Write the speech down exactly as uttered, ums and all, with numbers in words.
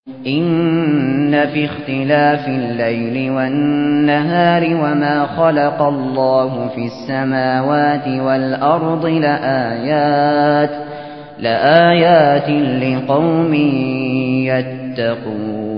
إِنَّ فِي اخْتِلَافِ اللَّيْلِ وَالنَّهَارِ وَمَا خَلَقَ اللَّهُ فِي السَّمَاوَاتِ وَالْأَرْضِ لَآيَاتٍ لَآيَاتٍ لِقَوْمٍ يَتَّقُونَ